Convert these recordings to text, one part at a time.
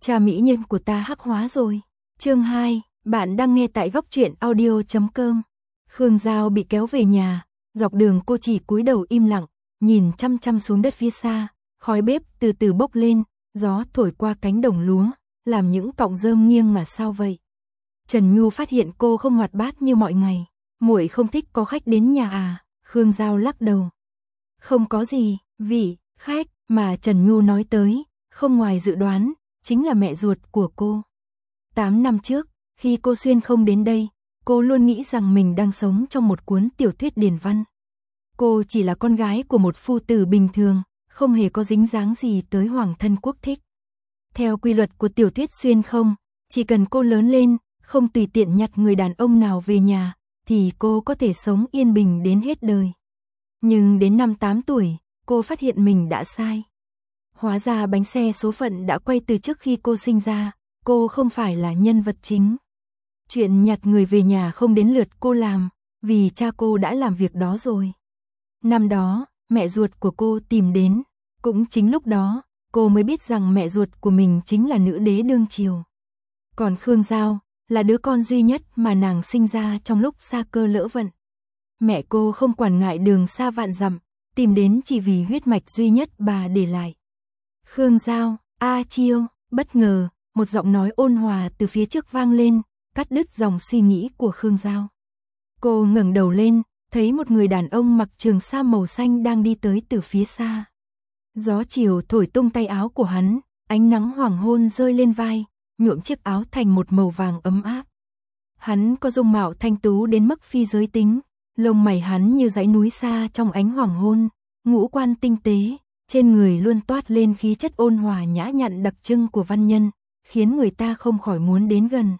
Cha mỹ nhân của ta hắc hóa rồi. Chương 2, bạn đang nghe tại góc truyện audio.com. Khương Giao bị kéo về nhà, dọc đường cô chỉ cúi đầu im lặng, nhìn chăm chăm xuống đất phía xa, khói bếp từ từ bốc lên, gió thổi qua cánh đồng lúa, làm những cọng rơm nghiêng mà sao vậy. Trần Nhu phát hiện cô không hoạt bát như mọi ngày. Muội không thích có khách đến nhà à? Khương Giao lắc đầu. Không có gì, vị khách mà Trần Nhu nói tới, không ngoài dự đoán, chính là mẹ ruột của cô. 8 năm trước, khi cô xuyên không đến đây, cô luôn nghĩ rằng mình đang sống trong một cuốn tiểu thuyết điển văn. Cô chỉ là con gái của một phu tử bình thường, không hề có dính dáng gì tới hoàng thân quốc thích. Theo quy luật của tiểu thuyết xuyên không, chỉ cần cô lớn lên, không tùy tiện nhặt người đàn ông nào về nhà, thì cô có thể sống yên bình đến hết đời. Nhưng đến năm 8 tuổi, cô phát hiện mình đã sai. Hóa ra bánh xe số phận đã quay từ trước khi cô sinh ra, cô không phải là nhân vật chính. Chuyện nhặt người về nhà không đến lượt cô làm, vì cha cô đã làm việc đó rồi. Năm đó, mẹ ruột của cô tìm đến, cũng chính lúc đó, cô mới biết rằng mẹ ruột của mình chính là nữ đế đương triều. Còn Khương Giao, là đứa con duy nhất mà nàng sinh ra trong lúc sa cơ lỡ vận. Mẹ cô không quản ngại đường xa vạn dặm, tìm đến chỉ vì huyết mạch duy nhất bà để lại. Khương Giao, A Chiêu, bất ngờ, một giọng nói ôn hòa từ phía trước vang lên, cắt đứt dòng suy nghĩ của Khương Giao. Cô ngẩng đầu lên, thấy một người đàn ông mặc trường sa màu xanh đang đi tới từ phía xa. Gió chiều thổi tung tay áo của hắn, ánh nắng hoàng hôn rơi lên vai, nhuộm chiếc áo thành một màu vàng ấm áp. Hắn có dung mạo thanh tú đến mức phi giới tính, lông mày hắn như dãy núi xa trong ánh hoàng hôn, ngũ quan tinh tế, trên người luôn toát lên khí chất ôn hòa nhã nhặn đặc trưng của văn nhân, khiến người ta không khỏi muốn đến gần.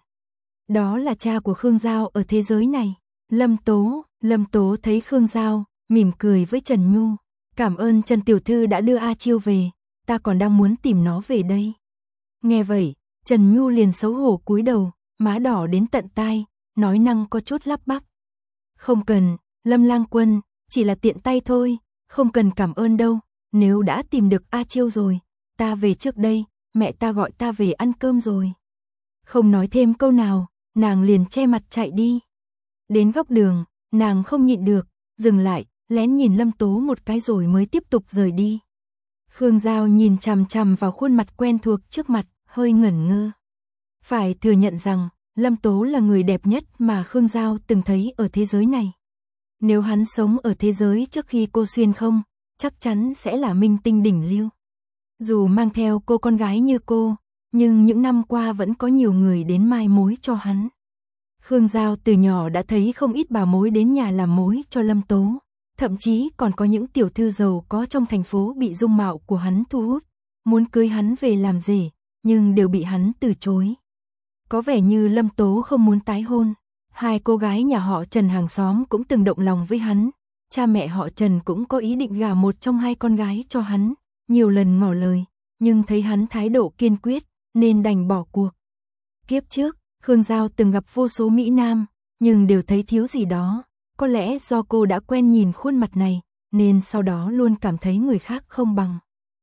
Đó là cha của Khương Giao ở thế giới này, Lâm Tố. Lâm Tố thấy Khương Giao, mỉm cười với Trần Nhu. Cảm ơn Trần Tiểu Thư đã đưa A Chiêu về, ta còn đang muốn tìm nó về đây. Nghe vậy, Trần Nhu liền xấu hổ cúi đầu, má đỏ đến tận tai, nói năng có chút lắp bắp. Không cần, Lâm Lang Quân, chỉ là tiện tay thôi, không cần cảm ơn đâu, nếu đã tìm được A Chiêu rồi, ta về trước đây, mẹ ta gọi ta về ăn cơm rồi. Không nói thêm câu nào, nàng liền che mặt chạy đi. Đến góc đường, nàng không nhịn được, dừng lại, lén nhìn Lâm Tố một cái rồi mới tiếp tục rời đi. Khương Giao nhìn chằm chằm vào khuôn mặt quen thuộc trước mặt, hơi ngẩn ngơ. Phải thừa nhận rằng, Lâm Tố là người đẹp nhất mà Khương Giao từng thấy ở thế giới này. Nếu hắn sống ở thế giới trước khi cô xuyên không, chắc chắn sẽ là minh tinh đỉnh lưu. Dù mang theo cô con gái như cô, nhưng những năm qua vẫn có nhiều người đến mai mối cho hắn. Khương Giao từ nhỏ đã thấy không ít bà mối đến nhà làm mối cho Lâm Tố, thậm chí còn có những tiểu thư giàu có trong thành phố bị dung mạo của hắn thu hút, muốn cưới hắn về làm rể, nhưng đều bị hắn từ chối. Có vẻ như Lâm Tố không muốn tái hôn. Hai cô gái nhà họ Trần hàng xóm cũng từng động lòng với hắn, cha mẹ họ Trần cũng có ý định gả một trong hai con gái cho hắn, nhiều lần ngỏ lời, nhưng thấy hắn thái độ kiên quyết, nên đành bỏ cuộc. Kiếp trước, Khương Giao từng gặp vô số mỹ nam, nhưng đều thấy thiếu gì đó, có lẽ do cô đã quen nhìn khuôn mặt này, nên sau đó luôn cảm thấy người khác không bằng.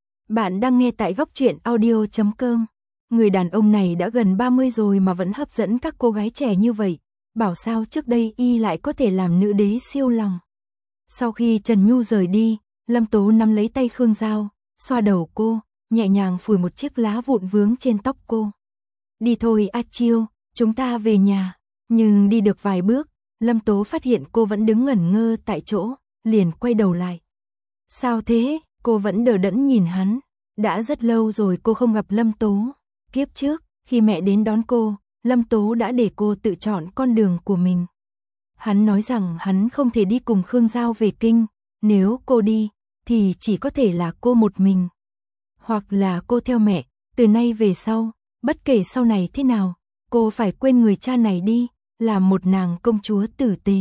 Bạn đang nghe tại góc truyện audio.com. Người đàn ông này đã gần 30 rồi mà vẫn hấp dẫn các cô gái trẻ như vậy, bảo sao trước đây y lại có thể làm nữ đế siêu lòng. Sau khi Trần Nhu rời đi, Lâm Tố nắm lấy tay Khương Giao, xoa đầu cô, nhẹ nhàng phủi một chiếc lá vụn vướng trên tóc cô. Đi thôi A Chiêu, chúng ta về nhà. Nhưng đi được vài bước, Lâm Tố phát hiện cô vẫn đứng ngẩn ngơ tại chỗ, liền quay đầu lại. Sao thế? Cô vẫn đờ đẫn nhìn hắn. Đã rất lâu rồi cô không gặp Lâm Tố. Kiếp trước, khi mẹ đến đón cô, Lâm Tố đã để cô tự chọn con đường của mình. Hắn nói rằng hắn không thể đi cùng Khương Giao về kinh, nếu cô đi, thì chỉ có thể là cô một mình. Hoặc là cô theo mẹ, từ nay về sau, bất kể sau này thế nào, cô phải quên người cha này đi, làm một nàng công chúa tử tế.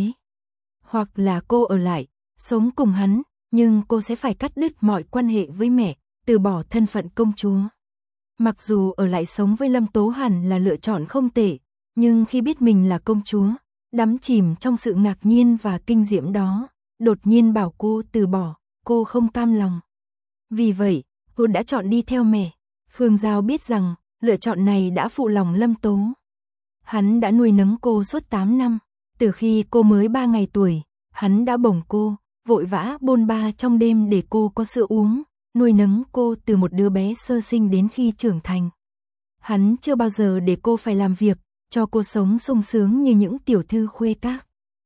Hoặc là cô ở lại, sống cùng hắn, nhưng cô sẽ phải cắt đứt mọi quan hệ với mẹ, từ bỏ thân phận công chúa. Mặc dù ở lại sống với Lâm Tố hẳn là lựa chọn không tệ, nhưng khi biết mình là công chúa, đắm chìm trong sự ngạc nhiên và kinh diễm đó, đột nhiên bảo cô từ bỏ, cô không cam lòng. Vì vậy, cô đã chọn đi theo mẹ. Khương Giao biết rằng, lựa chọn này đã phụ lòng Lâm Tố. Hắn đã nuôi nấng cô suốt 8 năm, từ khi cô mới 3 ngày tuổi, hắn đã bồng cô, vội vã bôn ba trong đêm để cô có sữa uống, nuôi nấng cô từ một đứa bé sơ sinh đến khi trưởng thành. Hắn chưa bao giờ để cô phải làm việc, cho cô sống sung sướng như những tiểu thư khuê các.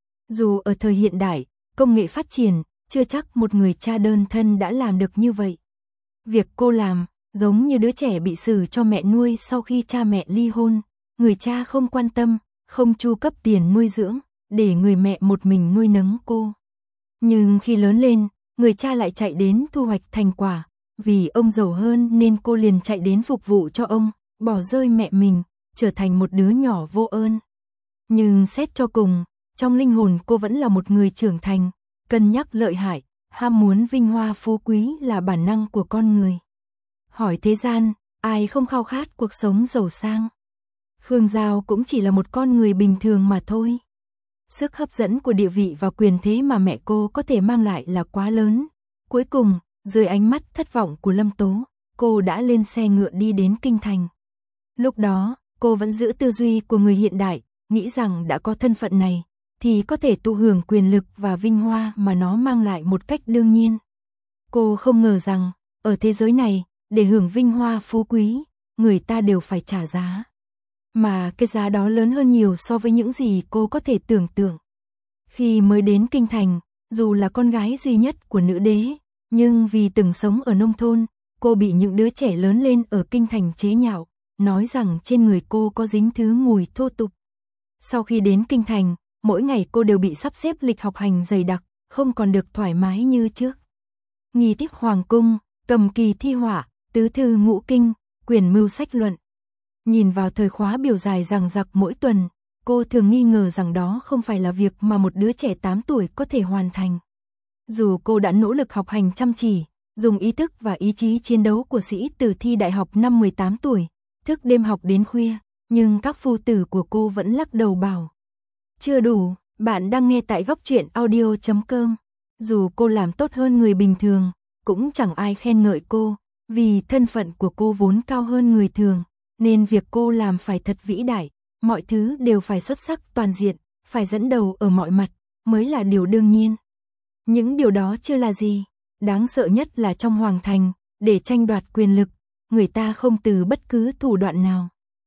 Dù ở thời hiện đại, công nghệ phát triển, chưa chắc một người cha đơn thân đã làm được như vậy. Việc cô làm, giống như đứa trẻ bị xử cho mẹ nuôi sau khi cha mẹ ly hôn, người cha không quan tâm, không chu cấp tiền nuôi dưỡng, để người mẹ một mình nuôi nấng cô. Nhưng khi lớn lên, người cha lại chạy đến thu hoạch thành quả, vì ông giàu hơn nên cô liền chạy đến phục vụ cho ông, bỏ rơi mẹ mình, trở thành một đứa nhỏ vô ơn. Nhưng xét cho cùng, trong linh hồn cô vẫn là một người trưởng thành, cân nhắc lợi hại, ham muốn vinh hoa phú quý là bản năng của con người. Hỏi thế gian, ai không khao khát cuộc sống giàu sang? Khương Giao cũng chỉ là một con người bình thường mà thôi. Sức hấp dẫn của địa vị và quyền thế mà mẹ cô có thể mang lại là quá lớn. Cuối cùng, dưới ánh mắt thất vọng của Lâm Tố, cô đã lên xe ngựa đi đến kinh thành. Lúc đó, cô vẫn giữ tư duy của người hiện đại, nghĩ rằng đã có thân phận này, thì có thể thụ hưởng quyền lực và vinh hoa mà nó mang lại một cách đương nhiên. Cô không ngờ rằng, ở thế giới này, để hưởng vinh hoa phú quý, người ta đều phải trả giá. Mà cái giá đó lớn hơn nhiều so với những gì cô có thể tưởng tượng. Khi mới đến kinh thành, dù là con gái duy nhất của nữ đế, nhưng vì từng sống ở nông thôn, cô bị những đứa trẻ lớn lên ở kinh thành chế nhạo, nói rằng trên người cô có dính thứ mùi thô tục. Sau khi đến kinh thành, mỗi ngày cô đều bị sắp xếp lịch học hành dày đặc, không còn được thoải mái như trước. Nghi thức hoàng cung, cầm kỳ thi họa, tứ thư ngũ kinh, quyền mưu sách luận. Nhìn vào thời khóa biểu dài dằng dặc mỗi tuần, cô thường nghi ngờ rằng đó không phải là việc mà một đứa trẻ 8 tuổi có thể hoàn thành. Dù cô đã nỗ lực học hành chăm chỉ, dùng ý thức và ý chí chiến đấu của sĩ tử thi đại học năm 18 tuổi, thức đêm học đến khuya, nhưng các phu tử của cô vẫn lắc đầu bảo: chưa đủ. Bạn đang nghe tại Góc Truyện Audio.com. Dù cô làm tốt hơn người bình thường, cũng chẳng ai khen ngợi cô, vì thân phận của cô vốn cao hơn người thường, nên việc cô làm phải thật vĩ đại, mọi thứ đều phải xuất sắc toàn diện, phải dẫn đầu ở mọi mặt, mới là điều đương nhiên. Những điều đó chưa là gì, đáng sợ nhất là trong hoàng thành, để tranh đoạt quyền lực, người ta không từ bất cứ thủ đoạn nào.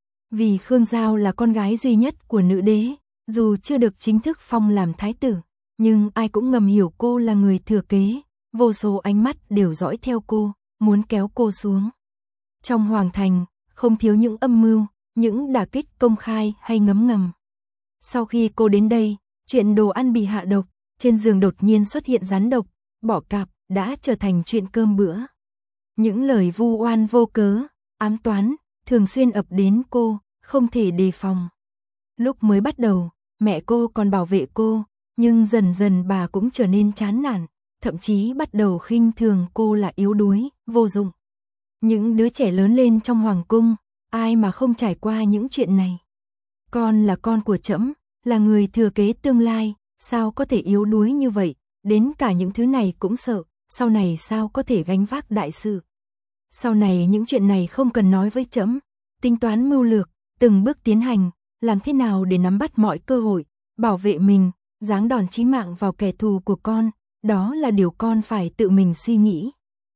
Vì Khương Giao là con gái duy nhất của nữ đế, dù chưa được chính thức phong làm thái tử, nhưng ai cũng ngầm hiểu cô là người thừa kế, vô số ánh mắt đều dõi theo cô, muốn kéo cô xuống. Trong hoàng thành, không thiếu những âm mưu, những đả kích công khai hay ngấm ngầm. Sau khi cô đến đây, chuyện đồ ăn bị hạ độc, trên giường đột nhiên xuất hiện rắn độc, bọ cạp, đã trở thành chuyện cơm bữa. Những lời vu oan vô cớ, ám toán, thường xuyên ập đến cô, không thể đề phòng. Lúc mới bắt đầu, mẹ cô còn bảo vệ cô, nhưng dần dần bà cũng trở nên chán nản, thậm chí bắt đầu khinh thường cô là yếu đuối, vô dụng. Những đứa trẻ lớn lên trong hoàng cung, ai mà không trải qua những chuyện này. Con là con của trẫm, là người thừa kế tương lai, sao có thể yếu đuối như vậy, đến cả những thứ này cũng sợ, sau này sao có thể gánh vác đại sự. Sau này những chuyện này không cần nói với trẫm, tính toán mưu lược, từng bước tiến hành, làm thế nào để nắm bắt mọi cơ hội, bảo vệ mình, giáng đòn chí mạng vào kẻ thù của con, đó là điều con phải tự mình suy nghĩ.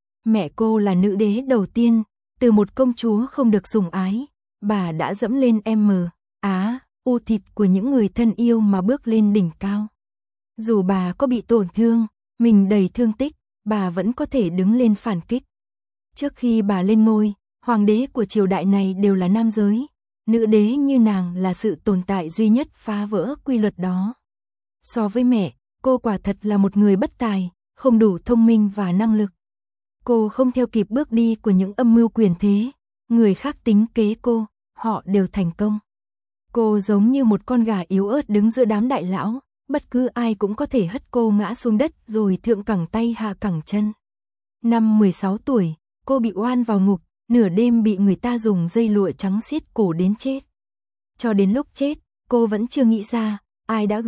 Mẹ cô là nữ đế đầu tiên, từ một công chúa không được sủng ái, bà đã dẫm lên u thịt của những người thân yêu mà bước lên đỉnh cao. Dù bà có bị tổn thương, mình đầy thương tích, bà vẫn có thể đứng lên phản kích. Trước khi bà lên ngôi, hoàng đế của triều đại này đều là nam giới, nữ đế như nàng là sự tồn tại duy nhất phá vỡ quy luật đó. So với mẹ, cô quả thật là một người bất tài, không đủ thông minh và năng lực. Cô không theo kịp bước đi của những âm mưu quyền thế, người khác tính kế cô, họ đều thành công. Cô giống như một con gà yếu ớt đứng giữa đám đại lão, bất cứ ai cũng có thể hất cô ngã xuống đất rồi thượng cẳng tay hạ cẳng chân. Năm 16 tuổi, cô bị oan vào ngục, nửa đêm bị người ta dùng dây lụa trắng siết cổ đến chết. Cho đến lúc chết, cô vẫn chưa nghĩ ra, ai đã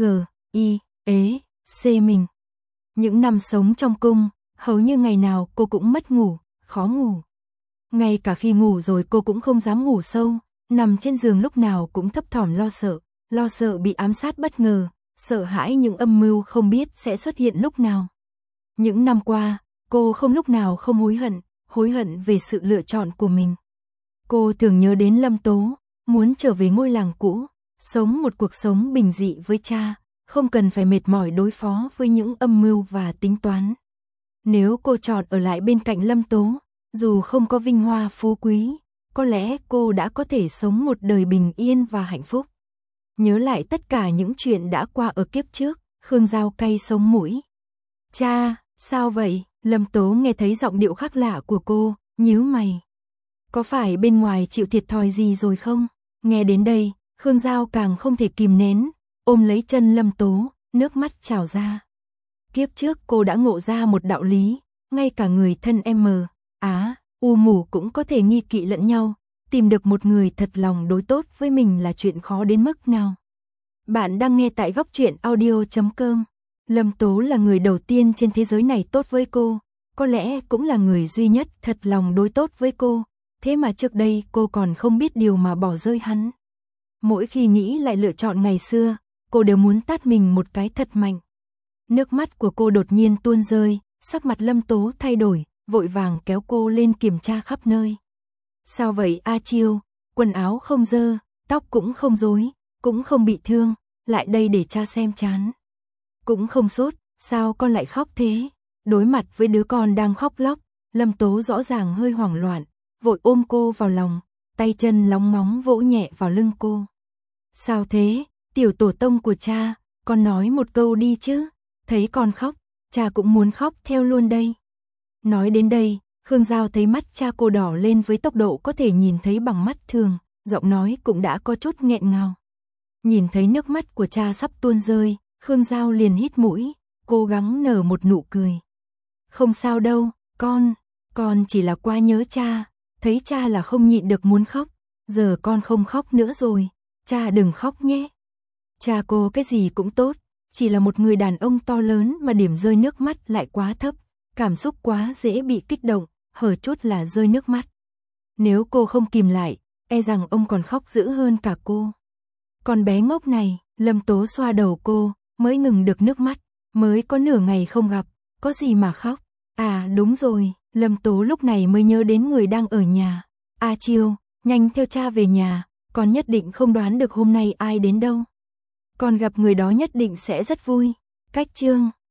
c mình. Những năm sống trong cung, hầu như ngày nào cô cũng mất ngủ, khó ngủ. Ngay cả khi ngủ rồi cô cũng không dám ngủ sâu, nằm trên giường lúc nào cũng thấp thỏm lo sợ bị ám sát bất ngờ, sợ hãi những âm mưu không biết sẽ xuất hiện lúc nào. Những năm qua, cô không lúc nào không hối hận về sự lựa chọn của mình. Cô thường nhớ đến Lâm Tố, muốn trở về ngôi làng cũ, sống một cuộc sống bình dị với cha, không cần phải mệt mỏi đối phó với những âm mưu và tính toán. Nếu cô chọn ở lại bên cạnh Lâm Tố, dù không có vinh hoa phú quý, có lẽ cô đã có thể sống một đời bình yên và hạnh phúc. Nhớ lại tất cả những chuyện đã qua ở kiếp trước, Khương Giao cay sống mũi. Cha, sao vậy? Lâm Tố nghe thấy giọng điệu khác lạ của cô, nhíu mày. Có phải bên ngoài chịu thiệt thòi gì rồi không? Nghe đến đây, Khương Giao càng không thể kìm nén, ôm lấy chân Lâm Tố, nước mắt trào ra. Kiếp trước cô đã ngộ ra một đạo lý, ngay cả người thân u mù cũng có thể nghi kỵ lẫn nhau, tìm được một người thật lòng đối tốt với mình là chuyện khó đến mức nào. Bạn đang nghe tại Góc Truyện Audio.com. Lâm Tố là người đầu tiên trên thế giới này tốt với cô, có lẽ cũng là người duy nhất thật lòng đối tốt với cô, thế mà trước đây cô còn không biết điều mà bỏ rơi hắn. Mỗi khi nghĩ lại lựa chọn ngày xưa, cô đều muốn tát mình một cái thật mạnh. Nước mắt của cô đột nhiên tuôn rơi, sắc mặt Lâm Tố thay đổi, vội vàng kéo cô lên kiểm tra khắp nơi. Sao vậy A Chiêu, quần áo không dơ, tóc cũng không rối, cũng không bị thương, lại đây để cha xem chán. Cũng không sốt, sao con lại khóc thế? Đối mặt với đứa con đang khóc lóc, Lâm Tố rõ ràng hơi hoảng loạn, vội ôm cô vào lòng, tay chân lóng ngóng vỗ nhẹ vào lưng cô. Sao thế, tiểu tổ tông của cha, con nói một câu đi chứ, thấy con khóc, cha cũng muốn khóc theo luôn đây. Nói đến đây, Khương Giao thấy mắt cha cô đỏ lên với tốc độ có thể nhìn thấy bằng mắt thường, giọng nói cũng đã có chút nghẹn ngào. Nhìn thấy nước mắt của cha sắp tuôn rơi, Khương Giao liền hít mũi, cố gắng nở một nụ cười. Không sao đâu, con chỉ là quá nhớ cha, thấy cha là không nhịn được muốn khóc, giờ con không khóc nữa rồi, cha đừng khóc nhé. Cha cô cái gì cũng tốt, chỉ là một người đàn ông to lớn mà điểm rơi nước mắt lại quá thấp, cảm xúc quá dễ bị kích động, hở chút là rơi nước mắt. Nếu cô không kìm lại, e rằng ông còn khóc dữ hơn cả cô. Con bé ngốc này, Lâm Tố xoa đầu cô, mới ngừng được nước mắt, mới có nửa ngày không gặp, có gì mà khóc. À đúng rồi, Lâm Tố lúc này mới nhớ đến người đang ở nhà. A Chiêu, nhanh theo cha về nhà, con nhất định không đoán được hôm nay ai đến đâu. Con gặp người đó nhất định sẽ rất vui. Cách chương